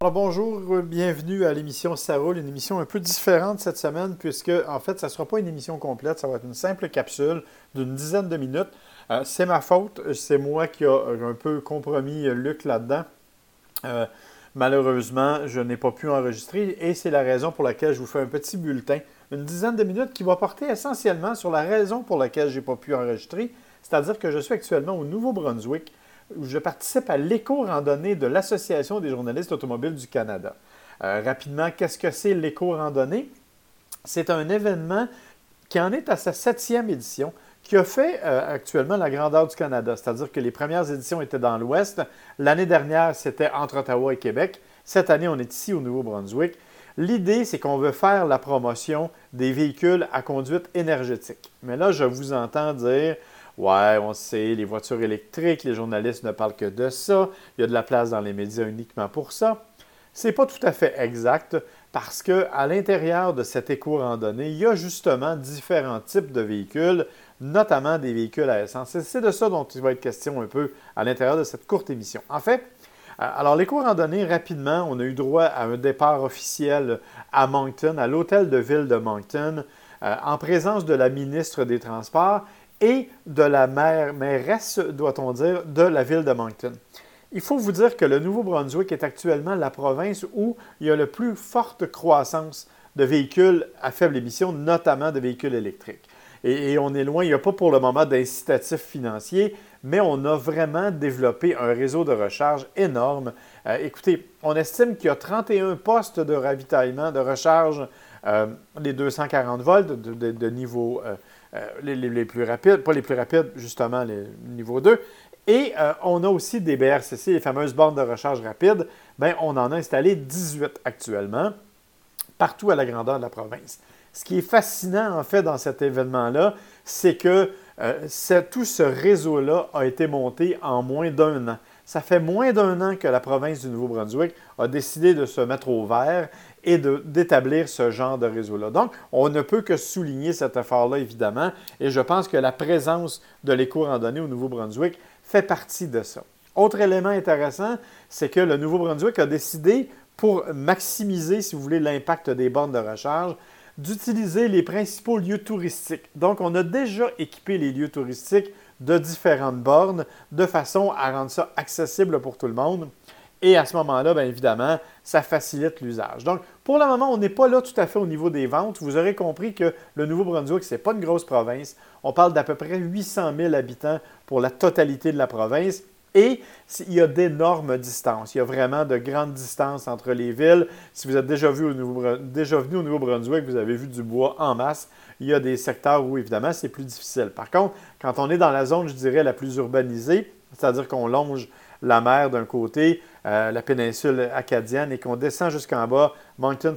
Alors bonjour, bienvenue à l'émission Ça roule, une émission un peu différente cette semaine puisque en fait ça ne sera pas une émission complète, ça va être une simple capsule d'une dizaine de minutes. C'est ma faute, c'est moi qui a un peu compromis Luc là-dedans. Euh, Malheureusement, je n'ai pas pu enregistrer et c'est la raison pour laquelle je vous fais un petit bulletin, une dizaine de minutes qui va porter essentiellement sur la raison pour laquelle je n'ai pas pu enregistrer, c'est-à-dire que je suis actuellement au Nouveau-Brunswick où je participe à l'éco-randonnée de l'Association des journalistes automobiles du Canada. Rapidement, qu'est-ce que c'est l'éco-randonnée? C'est un événement qui en est à sa 7e édition, qui a fait actuellement la grandeur du Canada. C'est-à-dire que les premières éditions étaient dans l'Ouest. L'année dernière, c'était entre Ottawa et Québec. Cette année, on est ici au Nouveau-Brunswick. L'idée, c'est qu'on veut faire la promotion des véhicules à conduite énergétique. Mais là, je vous entends dire « Ouais, on sait, les voitures électriques, les journalistes ne parlent que de ça. Il y a de la place dans les médias uniquement pour ça. » Ce n'est pas tout à fait exact parce qu'à l'intérieur de cette éco-randonnée, il y a justement différents types de véhicules, notamment des véhicules à essence. C'est de ça dont il va être question un peu à l'intérieur de cette courte émission. En fait, alors l'éco-randonnée, rapidement, on a eu droit à un départ officiel à Moncton, à l'hôtel de ville de Moncton, en présence de la ministre des Transports et de la mairesse, doit-on dire, de la ville de Moncton. Il faut vous dire que le Nouveau-Brunswick est actuellement la province où il y a la plus forte croissance de véhicules à faible émission, notamment de véhicules électriques. Et on est loin, il n'y a pas pour le moment d'incitatif financier, mais on a vraiment développé un réseau de recharge énorme. Écoutez, on estime qu'il y a 31 postes de ravitaillement, de recharge, les 240 volts de niveau les plus rapides, pas les plus rapides, justement, les niveau 2. Et on a aussi des BRCC, les fameuses bornes de recharge rapide. Bien, on en a installé 18 actuellement, partout à la grandeur de la province. Ce qui est fascinant, en fait, dans cet événement-là, c'est que tout ce réseau-là a été monté en moins d'un an. Ça fait moins d'un an que la province du Nouveau-Brunswick a décidé de se mettre au vert et d'établir ce genre de réseau-là. Donc, on ne peut que souligner cet effort-là, évidemment, et je pense que la présence de l'éco-randonnée au Nouveau-Brunswick fait partie de ça. Autre élément intéressant, c'est que le Nouveau-Brunswick a décidé, pour maximiser, si vous voulez, l'impact des bornes de recharge, d'utiliser les principaux lieux touristiques. Donc, on a déjà équipé les lieux touristiques de différentes bornes de façon à rendre ça accessible pour tout le monde. Et à ce moment-là, bien évidemment, ça facilite l'usage. Donc, pour le moment, on n'est pas là tout à fait au niveau des ventes. Vous aurez compris que le Nouveau-Brunswick, ce n'est pas une grosse province. On parle d'à peu près 800 000 habitants pour la totalité de la province. Et il y a d'énormes distances. Il y a vraiment de grandes distances entre les villes. Si vous êtes déjà venu au Nouveau-Brunswick, vous avez vu du bois en masse. Il y a des secteurs où, évidemment, c'est plus difficile. Par contre, quand on est dans la zone, je dirais, la plus urbanisée, c'est-à-dire qu'on longe la mer d'un côté, la péninsule acadienne, et qu'on descend jusqu'en bas, Moncton,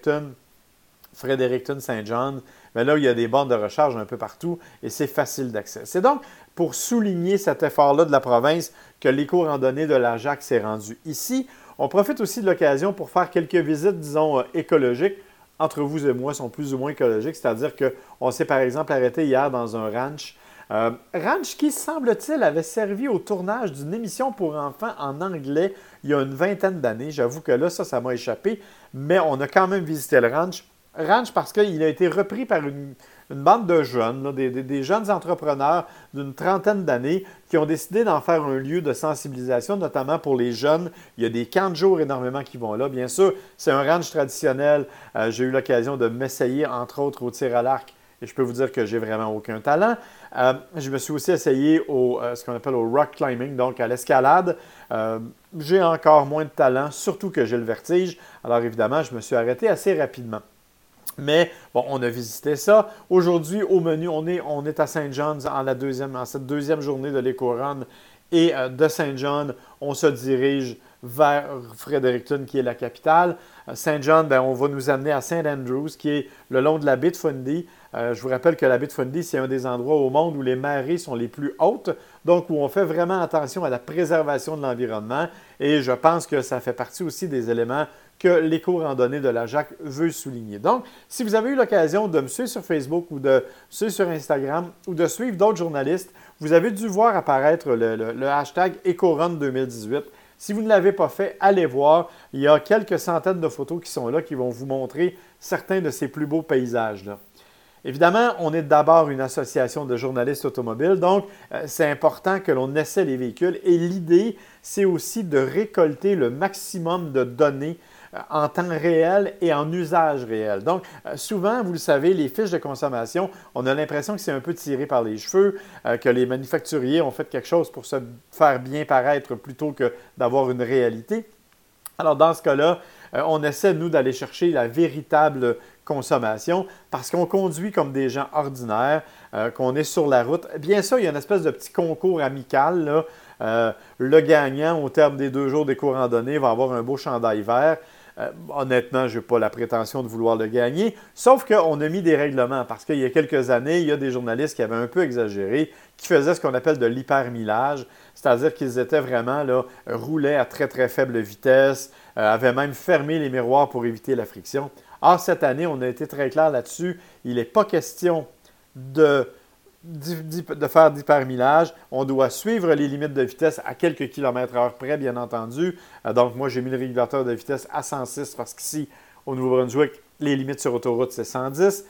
Fredericton, Saint John, bien là, il y a des bornes de recharge un peu partout et c'est facile d'accès. C'est donc pour souligner cet effort-là de la province que l'éco-randonnée de la JAC s'est rendue ici. On profite aussi de l'occasion pour faire quelques visites, disons, écologiques. Entre vous et moi, sont plus ou moins écologiques, c'est-à-dire qu'on s'est par exemple arrêté hier dans un ranch. Ranch qui, semble-t-il, avait servi au tournage d'une émission pour enfants en anglais il y a une vingtaine d'années. J'avoue que là, ça m'a échappé, mais on a quand même visité le ranch. Ranch parce qu'il a été repris par une bande de jeunes, là, des jeunes entrepreneurs d'une trentaine d'années qui ont décidé d'en faire un lieu de sensibilisation, notamment pour les jeunes. Il y a des camps de jour énormément qui vont là. Bien sûr, c'est un ranch traditionnel. J'ai eu l'occasion de m'essayer, entre autres, au tir à l'arc. Et je peux vous dire que j'ai vraiment aucun talent. Je me suis aussi essayé ce qu'on appelle au rock climbing, donc à l'escalade. J'ai encore moins de talent, surtout que j'ai le vertige. Alors évidemment, je me suis arrêté assez rapidement. Mais bon, on a visité ça. Aujourd'hui, au menu, on est à Saint John's en cette deuxième journée de l'éco-run. Et de Saint John, on se dirige vers Fredericton, qui est la capitale. Saint John, bien, on va nous amener à St. Andrews, qui est le long de la baie de Fundy. Je vous rappelle que la baie de Fundy, c'est un des endroits au monde où les marées sont les plus hautes, donc où on fait vraiment attention à la préservation de l'environnement. Et je pense que ça fait partie aussi des éléments que l'éco-randonnée de la JAC veut souligner. Donc, si vous avez eu l'occasion de me suivre sur Facebook ou de me suivre sur Instagram ou de suivre d'autres journalistes, vous avez dû voir apparaître le hashtag EcoRun 2018. Si vous ne l'avez pas fait, allez voir. il y a quelques centaines de photos qui sont là qui vont vous montrer certains de ces plus beaux paysages-là. Évidemment, on est d'abord une association de journalistes automobiles, donc c'est important que l'on essaie les véhicules et l'idée, c'est aussi de récolter le maximum de données en temps réel et en usage réel. Donc, souvent, vous le savez, les fiches de consommation, on a l'impression que c'est un peu tiré par les cheveux, que les manufacturiers ont fait quelque chose pour se faire bien paraître plutôt que d'avoir une réalité. Alors, dans ce cas-là, on essaie, nous, d'aller chercher la véritable consommation parce qu'on conduit comme des gens ordinaires, qu'on est sur la route. Bien sûr, il y a une espèce de petit concours amical, là. Le gagnant, au terme des 2 jours des cours randonnée, va avoir un beau chandail vert. Honnêtement, je n'ai pas la prétention de vouloir le gagner, sauf qu'on a mis des règlements parce qu'il y a quelques années, il y a des journalistes qui avaient un peu exagéré, qui faisaient ce qu'on appelle de l'hypermillage, c'est-à-dire qu'ils étaient vraiment là, roulaient à très très faible vitesse, avaient même fermé les miroirs pour éviter la friction. Or, cette année, on a été très clair là-dessus, il n'est pas question de faire d'hypermillage. On doit suivre les limites de vitesse à quelques kilomètres heure près, bien entendu. Donc, moi, j'ai mis le régulateur de vitesse à 106 parce qu'ici, au Nouveau-Brunswick, les limites sur autoroute, c'est 110.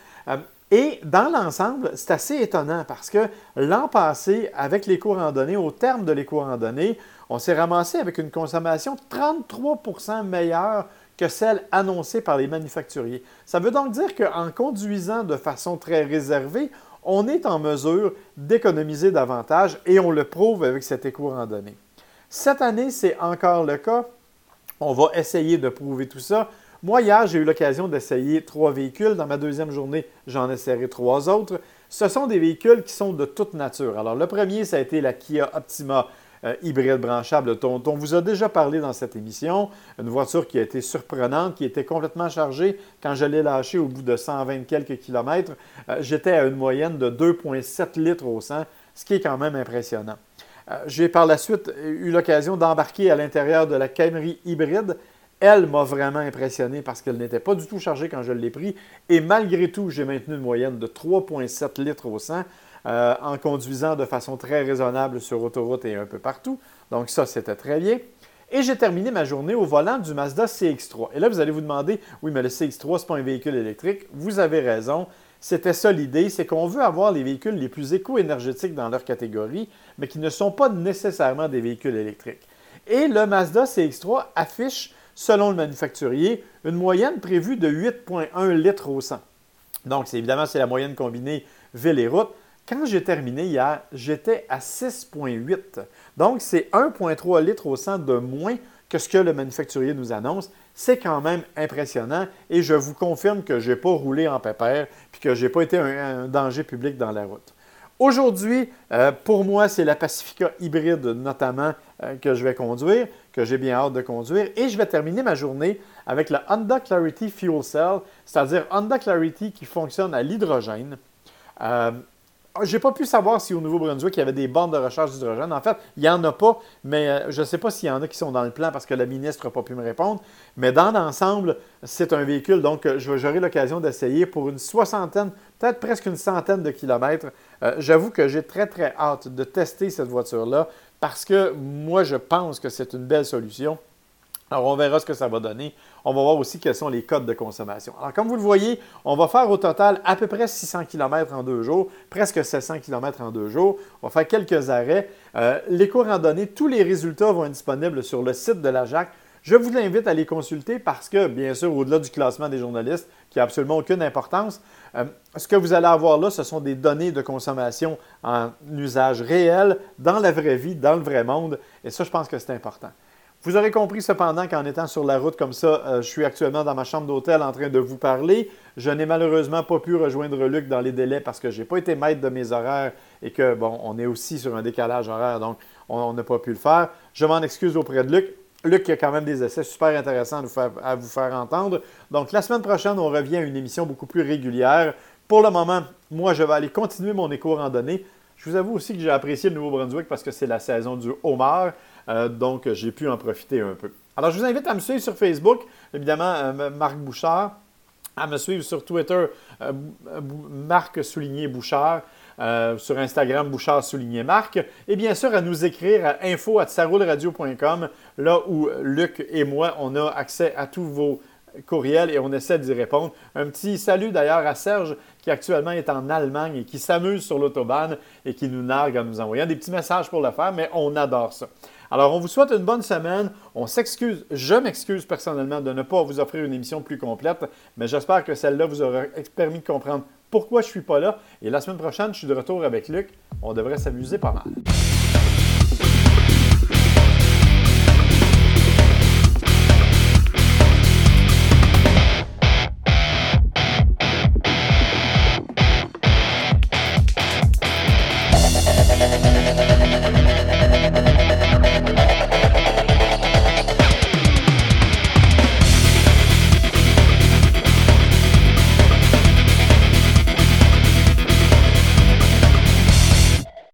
Et dans l'ensemble, c'est assez étonnant parce que l'an passé, avec l'éco-randonnée, au terme de l'éco-randonnée, on s'est ramassé avec une consommation 33 % meilleure que celle annoncée par les manufacturiers. Ça veut donc dire qu'en conduisant de façon très réservée, on est en mesure d'économiser davantage et on le prouve avec cette éco-randonnée. Cette année, c'est encore le cas. On va essayer de prouver tout ça. Moi, hier, j'ai eu l'occasion d'essayer 3 véhicules. Dans ma deuxième journée, j'en essaierai 3 autres. Ce sont des véhicules qui sont de toute nature. Alors, le premier, ça a été la Kia Optima hybride branchable dont on vous a déjà parlé dans cette émission. Une voiture qui a été surprenante, qui était complètement chargée. Quand je l'ai lâchée au bout de 120 quelques kilomètres, j'étais à une moyenne de 2,7 litres au 100, ce qui est quand même impressionnant. J'ai par la suite eu l'occasion d'embarquer à l'intérieur de la Camry hybride. Elle m'a vraiment impressionné parce qu'elle n'était pas du tout chargée quand je l'ai pris. Et malgré tout, j'ai maintenu une moyenne de 3,7 litres au 100 en conduisant de façon très raisonnable sur autoroute et un peu partout. Donc ça, c'était très bien. Et j'ai terminé ma journée au volant du Mazda CX-3. Et là, vous allez vous demander, oui, mais le CX-3, ce n'est pas un véhicule électrique. Vous avez raison. C'était ça l'idée, c'est qu'on veut avoir les véhicules les plus éco-énergétiques dans leur catégorie, mais qui ne sont pas nécessairement des véhicules électriques. Et le Mazda CX-3 affiche, selon le manufacturier, une moyenne prévue de 8,1 litres au 100. Donc, évidemment, c'est la moyenne combinée ville et route. Quand j'ai terminé hier, j'étais à 6,8. Donc, c'est 1,3 litres au 100 de moins que ce que le manufacturier nous annonce. C'est quand même impressionnant et je vous confirme que je n'ai pas roulé en pépère et que je n'ai pas été un danger public dans la route. Aujourd'hui, pour moi, c'est la Pacifica hybride notamment que je vais conduire, que j'ai bien hâte de conduire. Et je vais terminer ma journée avec la Honda Clarity Fuel Cell, c'est-à-dire Honda Clarity qui fonctionne à l'hydrogène. Je n'ai pas pu savoir si au Nouveau-Brunswick, il y avait des bornes de recharge d'hydrogène. En fait, il n'y en a pas, mais je ne sais pas s'il y en a qui sont dans le plan parce que la ministre n'a pas pu me répondre. Mais dans l'ensemble, c'est un véhicule donc j'aurai l'occasion d'essayer pour une soixantaine, peut-être presque une centaine de kilomètres. J'avoue que j'ai très, très hâte de tester cette voiture-là parce que moi, je pense que c'est une belle solution. Alors, on verra ce que ça va donner. On va voir aussi quels sont les codes de consommation. Alors, comme vous le voyez, on va faire au total à peu près 600 km en 2 jours, presque 700 km en 2 jours. On va faire quelques arrêts. L'éco-randonnée, tous les résultats vont être disponibles sur le site de la JAC. Je vous invite à les consulter parce que, bien sûr, au-delà du classement des journalistes, qui n'a absolument aucune importance, ce que vous allez avoir là, ce sont des données de consommation en usage réel, dans la vraie vie, dans le vrai monde. Et ça, je pense que c'est important. Vous aurez compris cependant qu'en étant sur la route comme ça, je suis actuellement dans ma chambre d'hôtel en train de vous parler. Je n'ai malheureusement pas pu rejoindre Luc dans les délais parce que je n'ai pas été maître de mes horaires et que, bon, on est aussi sur un décalage horaire, donc on n'a pas pu le faire. Je m'en excuse auprès de Luc. Luc qui a quand même des essais super intéressants à vous faire entendre. Donc, la semaine prochaine, on revient à une émission beaucoup plus régulière. Pour le moment, moi, je vais aller continuer mon éco-randonnée. Je vous avoue aussi que j'ai apprécié le Nouveau-Brunswick parce que c'est la saison du homard. Donc, j'ai pu en profiter un peu. Alors, je vous invite à me suivre sur Facebook, évidemment, Marc Bouchard, à me suivre sur Twitter, Marc-Bouchard. sur Instagram, Bouchard-Marc, et bien sûr à nous écrire à info@saroulradio.com, là où Luc et moi, on a accès à tous vos courriels et on essaie d'y répondre. Un petit salut d'ailleurs à Serge qui actuellement est en Allemagne et qui s'amuse sur l'autobahn et qui nous nargue en nous envoyant des petits messages pour le faire, mais on adore ça. Alors, on vous souhaite une bonne semaine. On s'excuse, je m'excuse personnellement de ne pas vous offrir une émission plus complète, mais j'espère que celle-là vous aura permis de comprendre pourquoi je ne suis pas là. Et la semaine prochaine, je suis de retour avec Luc. On devrait s'amuser pas mal.